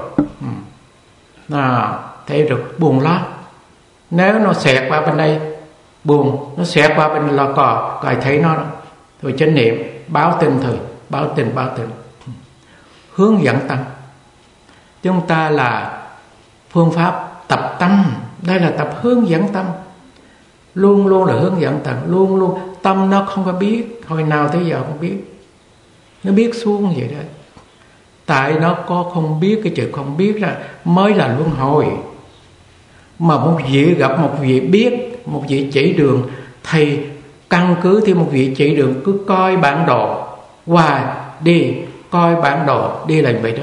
Thấy được buồn lo, nếu nó xẹt qua bên đây buồn, nó xẹt qua bên lo còi thấy nó rồi chánh niệm báo tin thôi, báo tin. Hướng dẫn tâm. Chúng ta là phương pháp tập tâm, đây là tập hướng dẫn tâm, luôn luôn là hướng dẫn tâm, luôn luôn tâm nó không có biết, hồi nào tới giờ không biết, nó biết xuống vậy đó. Tại nó có không biết, cái chữ không biết là mới là luân hồi. Mà một vị gặp một vị biết, một vị chỉ đường, thầy căn cứ theo một vị chỉ đường, cứ coi bản đồ và đi, coi bản đồ đi là vậy đó.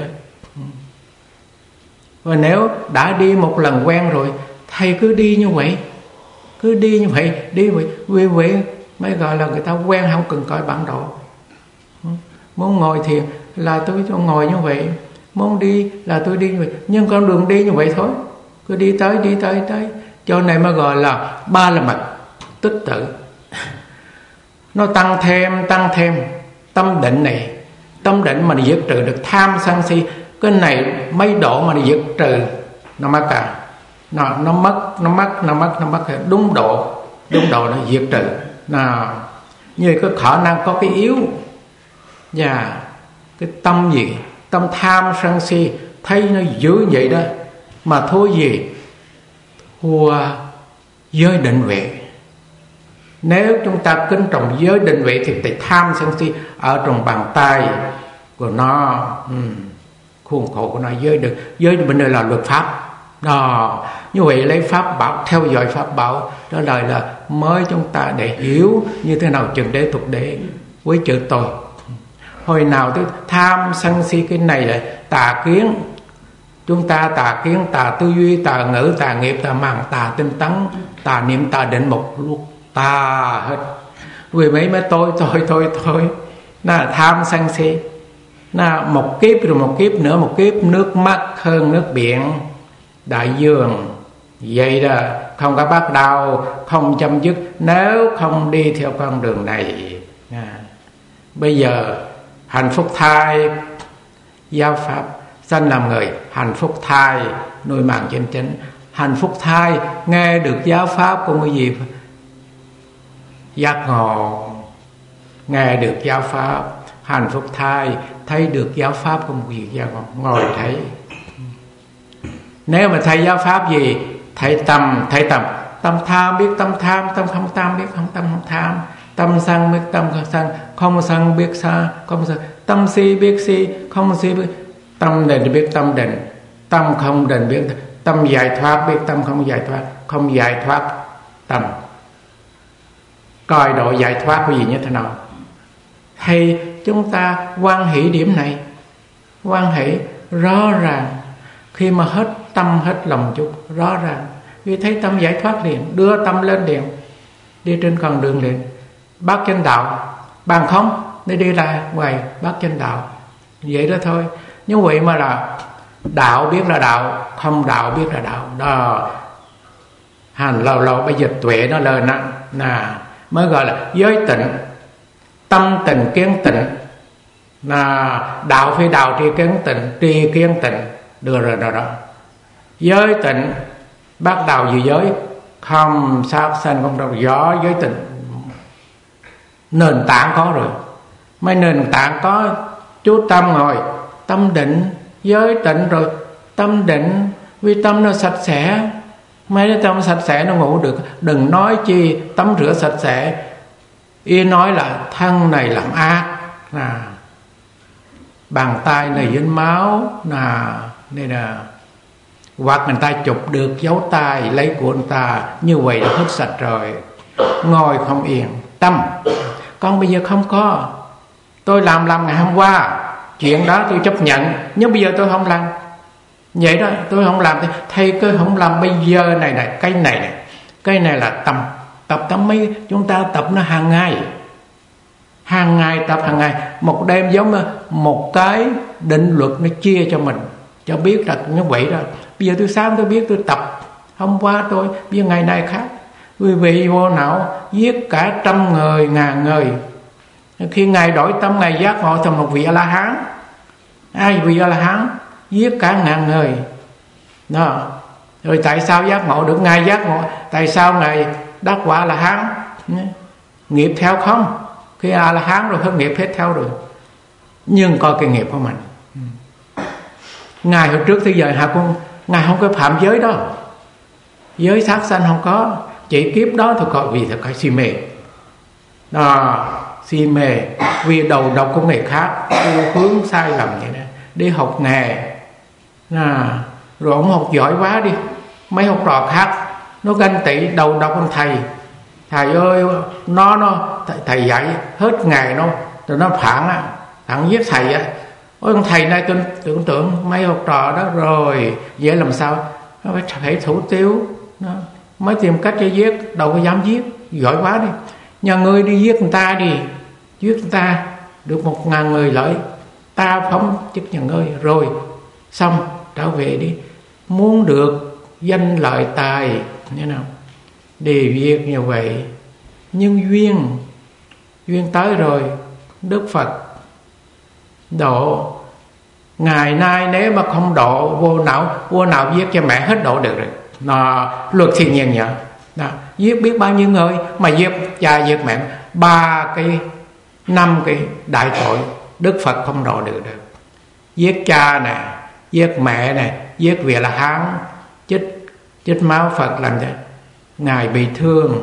Và nếu đã đi một lần quen rồi, thầy cứ đi như vậy, đi vậy, vì vậy mới gọi là người ta quen, không cần coi bản đồ. Muốn ngồi thiền là tôi ngồi như vậy, muốn đi là tôi đi như vậy, nhưng con đường đi như vậy thôi, cứ đi tới chỗ này mà gọi là ba la mật tích tự. Nó tăng thêm tâm định này, tâm định mà diệt trừ được tham sân si, cái này mấy độ mà diệt trừ nó mất cả, nó mất đúng độ nó diệt trừ. Như có khả năng có cái yếu và cái tâm gì, tâm tham sân si thấy nó dữ vậy đó, mà thua gì? Thua giới định huệ. Nếu chúng ta kính trọng giới định huệ thì tham sân si ở trong bàn tay của nó, khuôn khổ của nó. Giới bên đây là luật pháp đó. Như vậy lấy pháp bảo, theo dõi pháp bảo, đó là mới chúng ta để hiểu như thế nào trần đế tục đế với chữ tôi. Hồi nào tôi tham sân si, cái này là tà kiến. Chúng ta tà kiến, tà tư duy, tà ngữ, tà nghiệp, tà màng, tà tinh tấn, tà niệm, tà định, một lúc tà hết. Vì mấy mới tôi là tham sân si, là một kiếp rồi một kiếp nữa, một kiếp nước mắt hơn nước biển đại dương. Vậy đó, không có bắt đầu, không chấm dứt nếu không đi theo con đường này. Bây giờ hạnh phúc thai giáo pháp sanh làm người, hạnh phúc thai nuôi mạng chân chính, hạnh phúc thai nghe được giáo pháp của cái gì giác ngộ, nghe được giáo pháp. Hạnh phúc thai thấy được giáo pháp của một việc giác ngộ, ngồi thấy. Nếu mà thấy giáo pháp gì, thấy tâm, tâm tham biết tâm tham, tâm không tham biết không tham, tâm sân biết tâm không sân, không sân biết không sân, tâm si biết si, không si biết tâm định biết tâm định, tâm không định biết tâm giải thoát biết tâm không giải thoát, không giải thoát tâm. Coi độ giải thoát của gì như thế nào? Thì chúng ta hoan hỷ điểm này, hoan hỷ rõ ràng. Khi mà hết tâm hết lòng chút rõ ràng, vì thấy tâm giải thoát liền, đưa tâm lên liền, đi trên con đường liền, bát chánh đạo. Bằng không để đi ra ngoài bát chánh đạo, vậy đó thôi. Như vậy mà là đạo biết là đạo, không đạo biết là đạo đó. Hành lâu bây giờ tuệ nó lên nè, mới gọi là giới tịnh, tâm tịnh kiến tịnh. Là đạo phi đạo tri kiến tịnh, tri kiến tịnh, đưa rồi đó. Giới tịnh bắt đầu vì giới không sát sanh không đâu, gió giới tịnh nền tảng có rồi. Mấy nền tảng có, chú tâm ngồi tâm định, giới tịnh rồi tâm định, vì tâm nó sạch sẽ. Mấy cái tâm sạch sẽ nó ngủ được, đừng nói chi tắm rửa sạch sẽ. Yên nói là thân này làm ác, bàn tay này dính máu, nên là hoặc người ta chụp được dấu tay lấy của người ta, như vậy là hết sạch rồi. Ngồi không yên tâm. Con bây giờ không có, tôi làm ngày hôm qua, chuyện đó tôi chấp nhận, nhưng bây giờ tôi không làm. Vậy đó, tôi không làm, thầy cứ không làm bây giờ này, cái này là tâm. Tập tâm mấy chúng ta tập nó hàng ngày tập hàng ngày. Một đêm giống như một cái định luật nó chia cho mình, cho biết là như vậy đó. Bây giờ tôi sáng tôi biết tôi tập, hôm qua tôi bây giờ ngày nay khác. Quý vị vô não giết cả 100 người, 1000 người. Khi Ngài đổi tâm, Ngài giác ngộ thành một vị A-la-hán. Ai vị A-la-hán giết cả 1000 người đó. Rồi tại sao giác ngộ được? Ngài giác ngộ, tại sao Ngài đắc quả A-la-hán? Nghiệp theo không? Khi A-la-hán rồi hết nghiệp hết theo rồi. Nhưng coi cái nghiệp của mình. Ngài hồi trước tới giờ Ngài không có phạm giới đó, giới sát sanh không có. Chỉ kiếp đó thôi, coi vì thật cái si mê đó, si mê vì đầu độc của người khác, hướng sai lầm vậy đó. Đi học nghề rồi ông học giỏi quá đi, mấy học trò khác nó ganh tị đầu độc con thầy. Thầy ơi, thầy dạy hết ngày nó rồi nó phản giết thầy á. Ôi con thầy này tôi tưởng tượng mấy học trò đó rồi vậy làm sao? Nó phải thủ tiêu đó. Mới tìm cách cho giết, đâu có dám giết, giỏi quá đi. Nhờ ngươi đi giết người ta đi, giết người ta được 1000 người lợi, ta phóng chức nhà ngươi rồi xong trở về đi. Muốn được danh lợi tài như nào đi việc như vậy. Nhưng duyên tới rồi, Đức Phật độ. Ngày nay nếu mà không độ, vô não giết cho mẹ hết độ được rồi. Nó luật thiên nhiên nhở. Giết biết bao nhiêu người, mà giết cha giết mẹ 5 cái đại tội, Đức Phật không độ được. Giết cha nè, giết mẹ nè, giết vì là hán, chích máu Phật làm cho Ngài bị thương.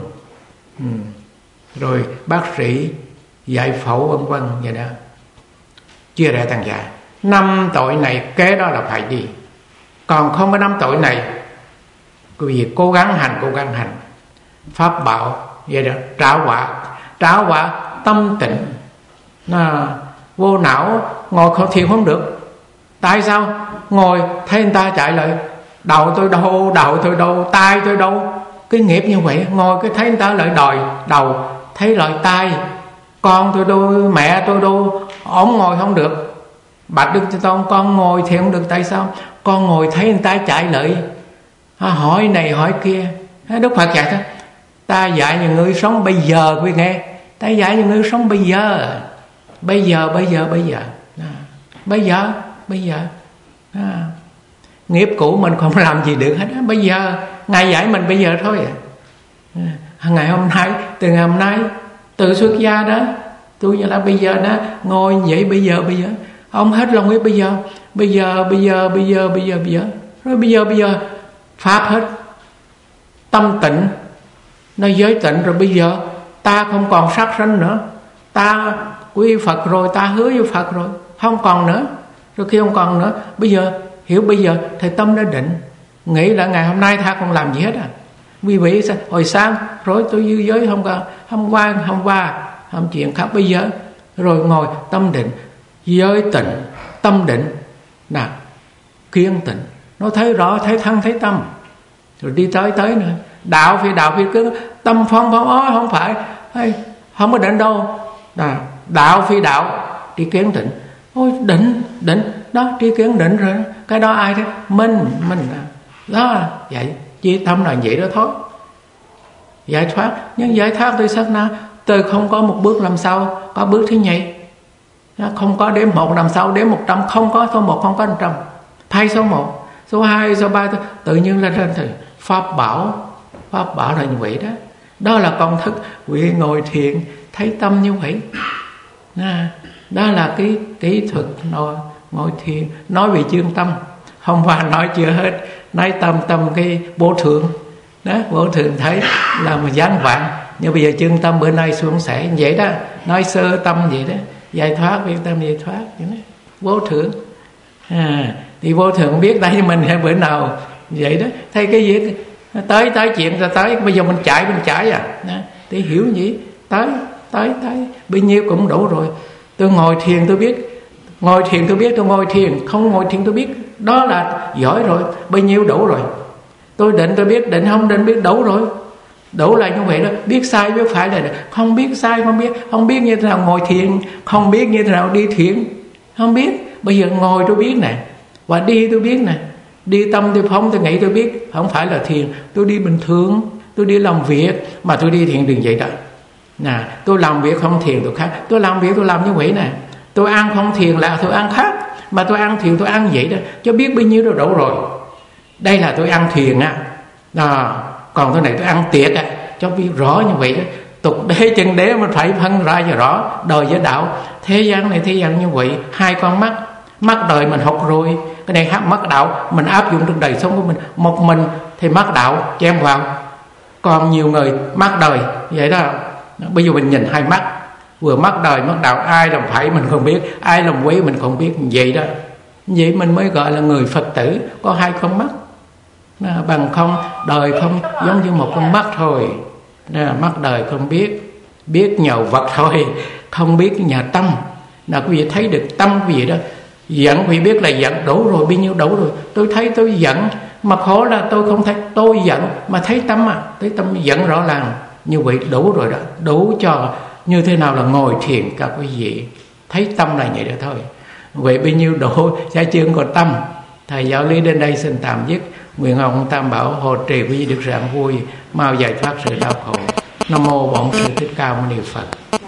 Rồi bác sĩ giải phẫu vân vân vậy đó. Chia rẽ thằng già 5 tội này kế đó là phải đi. Còn không có 5 tội này, quý vị cố gắng hành pháp bảo vậy đó. Trả quả tâm tịnh. Vô não ngồi không thiền không được. Tại sao? Ngồi thấy người ta chạy lại, đầu tôi đâu, tay tôi đâu, cái nghiệp như vậy, ngồi cái thấy người ta lại đòi đầu, thấy lại tay, con tôi đâu, mẹ tôi đâu, ổng ngồi không được. Bạch Đức Thế Tôn, con ngồi thì không được, tại sao? Con ngồi thấy người ta chạy lại, hỏi này hỏi kia. Đức Phật dạy thôi, ta dạy những người sống bây giờ, quý nghe, ta dạy những người sống bây giờ, bây giờ. Nghiệp cũ mình không làm gì được hết. Bây giờ Ngài dạy mình bây giờ thôi. Ngày hôm nay, từ ngày hôm nay, từ xuất gia đó, tôi là bây giờ đó, ngồi vậy bây giờ. Ông hết lòng biết bây giờ. Rồi bây giờ pháp hết, tâm tịnh, nó giới tịnh rồi. Bây giờ ta không còn sát sanh nữa, ta quy Phật rồi, ta hứa với Phật rồi, không còn nữa. Rồi khi không còn nữa, bây giờ hiểu bây giờ thì tâm nó định, nghĩ là ngày hôm nay ta không làm gì hết à. Quý vị hồi sáng rồi tôi dư giới hôm qua chuyện khác, bây giờ rồi ngồi tâm định, giới tịnh, tâm định là kiên tịnh, nó thấy rõ, thấy thân thấy tâm, rồi đi tới nữa. Đạo phi cứ tâm phong không phải, không có định đâu. Đạo phi đạo, đi kiến tịnh. Ôi định đó, tri kiến định rồi, cái đó ai thế? Mình đó vậy, chi tâm là vậy đó thôi. Giải thoát, nhưng giải thoát tôi sát na, tôi không có một bước làm sao có bước thứ nhì, không có đếm 1 làm sao đếm 100, không có số 1 không có 100, thay số 1, số 2, số 3 tự nhiên lên thì pháp bảo là như vậy đó. Đó là công thức quý ngồi thiền thấy tâm như vậy. Đó là cái kỹ thuật ngồi thiền. Nói về chương tâm, hôm qua nói chưa hết, nói tâm cái vô thượng đó, vô thượng thấy là mà gián vạn. Nhưng bây giờ chương tâm bữa nay xuống sẽ vậy đó, nói sơ tâm vậy đó, giải thoát, biết tâm giải thoát vậy đó. Vô thượng thì vô thượng không biết đây mình hay bữa nào vậy đó. Thấy cái gì tới chuyện ra tới, bây giờ mình chạy đó, thì hiểu gì tới bấy nhiêu cũng đủ rồi. Tôi ngồi thiền tôi biết, tôi ngồi thiền, không ngồi thiền tôi biết, đó là giỏi rồi, bấy nhiêu đủ rồi. Tôi định tôi biết, định không định biết, đủ rồi. Đủ là như vậy đó. Biết sai biết phải là không biết sai, không biết như thế nào ngồi thiền, không biết như thế nào đi thiền, không biết. Bây giờ ngồi tôi biết nè, và đi tôi biết nè, đi tâm tôi phóng tôi nghĩ tôi biết, không phải là thiền. Tôi đi bình thường, tôi đi làm việc mà tôi đi thiền đừng vậy đó. Tôi làm việc không thiền tôi khác, tôi làm việc tôi làm như vậy nè. Tôi ăn không thiền là tôi ăn khác, mà tôi ăn thiền tôi ăn vậy đó, cho biết bao nhiêu đâu đủ rồi. Đây là tôi ăn thiền còn tôi này tôi ăn tiệc cho biết rõ như vậy đó. Tục đế chân đế mình phải phân ra cho rõ đời với đạo. Thế gian này thế gian như vậy, hai con mắt đời mình học rồi, cái này mắt đạo mình áp dụng trong đời sống của mình. Một mình thì mắt đạo chen vào, còn nhiều người mắt đời vậy đó. Bây giờ mình nhìn hai mắt, vừa mắt đời mắt đạo, ai làm phải mình không biết, ai làm quý mình không biết, vậy đó. Vậy mình mới gọi là người Phật tử có hai con mắt. Bằng không đời không giống như một con mắt thôi. Mắt đời không biết nhờ vật thôi, không biết nhờ tâm. Quý vị thấy được tâm quý vị đó. Giận quý vị biết là giận đủ rồi, bao nhiêu đủ rồi. Tôi thấy tôi giận, mà khổ là tôi không thấy tôi giận, mà thấy tâm thấy tâm giận rõ ràng. Như vậy đủ rồi đó, đủ cho như thế nào là ngồi thiền các quý vị. Thấy tâm là vậy đó thôi. Vậy bao nhiêu đủ giải chương của tâm. Thầy giáo lý đến đây xin tạm dứt. Nguyện ông Tam Bảo hộ trì quý vị được rạng vui, mau giải thoát sự đau khổ. Nam mô Bổn Sư Thích Ca Mâu Ni Phật.